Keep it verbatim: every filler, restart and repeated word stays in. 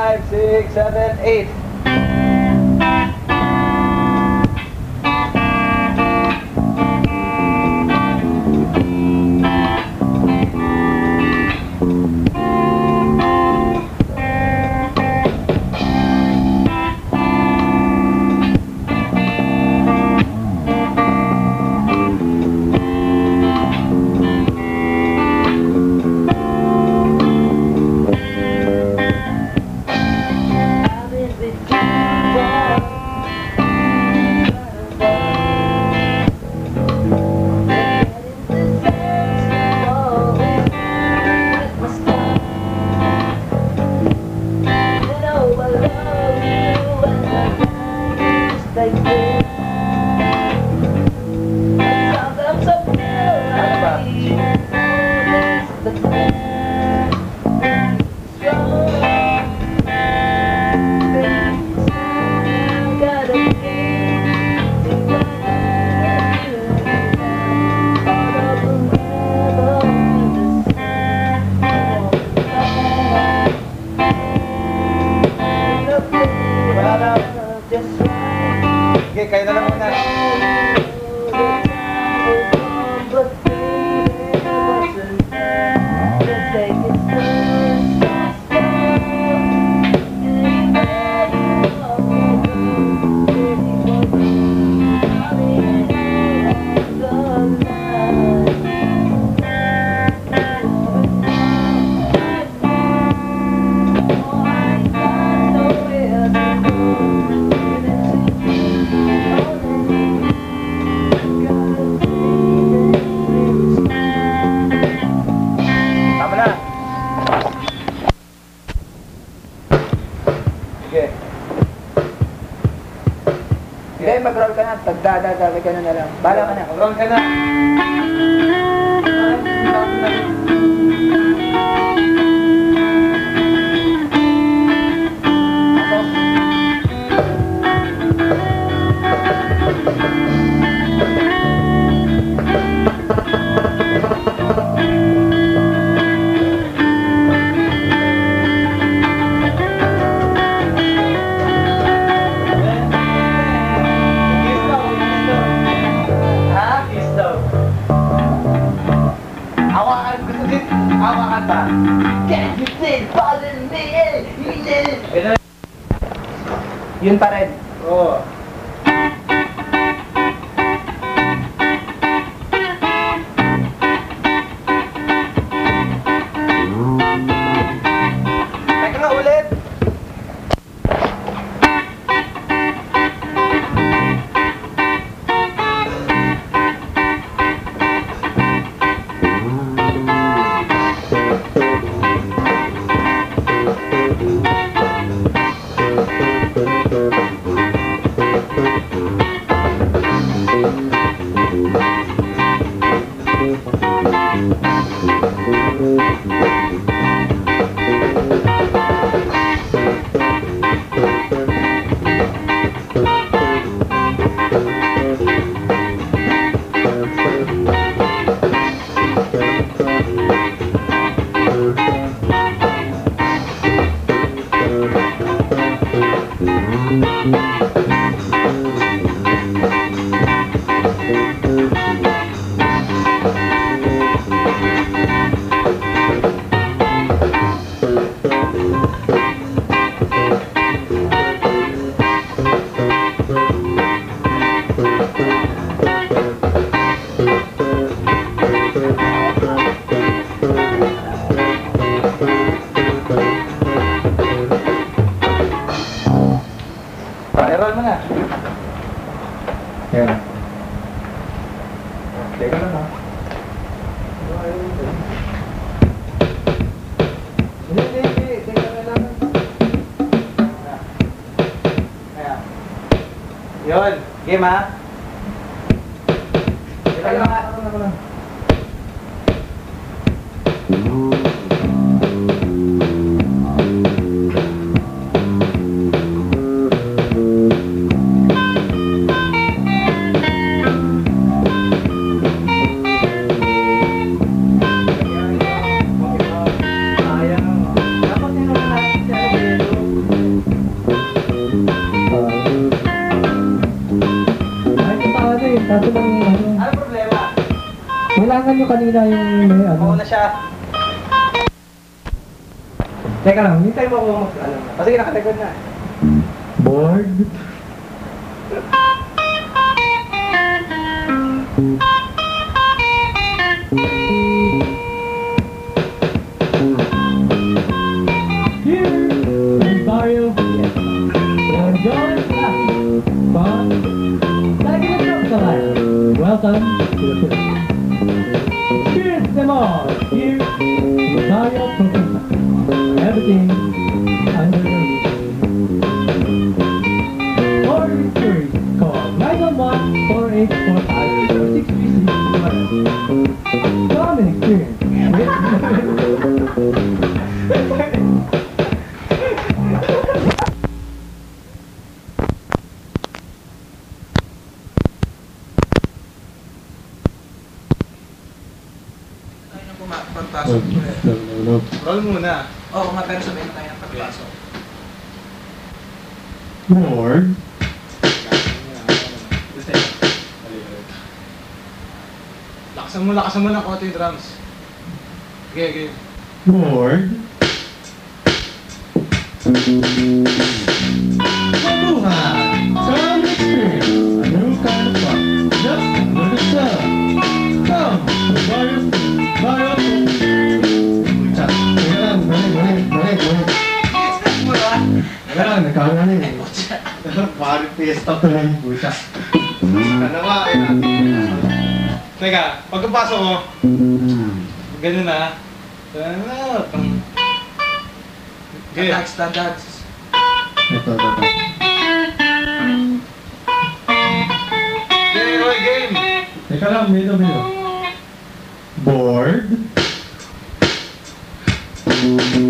five, six, seven, eight. Okay, kayo na lang muna. Hindi, mag-roll ka na. Pagdadadali ka na na lang. Bala ka na. Mag-roll ka na. Can't you say pardon me? Yun pa rin. Oo. Teka nga ulit. I-roll mo na. Yan. Teka lang ha. Hindi, hindi, hindi. Teka na lang. Ayan. Yun. Game ha. Teka lang ha. Teka lang. nyo kanina yung may ano? Oo na siya. Teka lang, hintay mo ako mag ano. O sige, nakategod na. Bored? Here is Mario. Enjoy life. Fun. Like it up life. Welcome to the film. Experience them all. Here is Mario Professor. Everything under the roof. Or stories called nine one one, four eight four five, or six three six, whatever. Come and experience. Tayo na puma- pagpasok. Roll muna. Oo nga, pero sabihin na tayo ng pagpasok. Bored? Lakasan mo, lakasan mo ng konti yung drums. Okay, okay. Bored? Mabuhay! Come experience a new kind of fun. Just under the sun. Come to Mario Mario Pucha. Teka lang, balik, balik, balik, balik. Teka lang, nagkaroon na eh. Mario Fiesta to lang yung pucha. Ano ba? Teka, pagkapasok mo, ganun na. Ano? Okay. Standard, standard. Ito, ito, ito. Okay, roll game. Teka lang, milo, milo. Bored?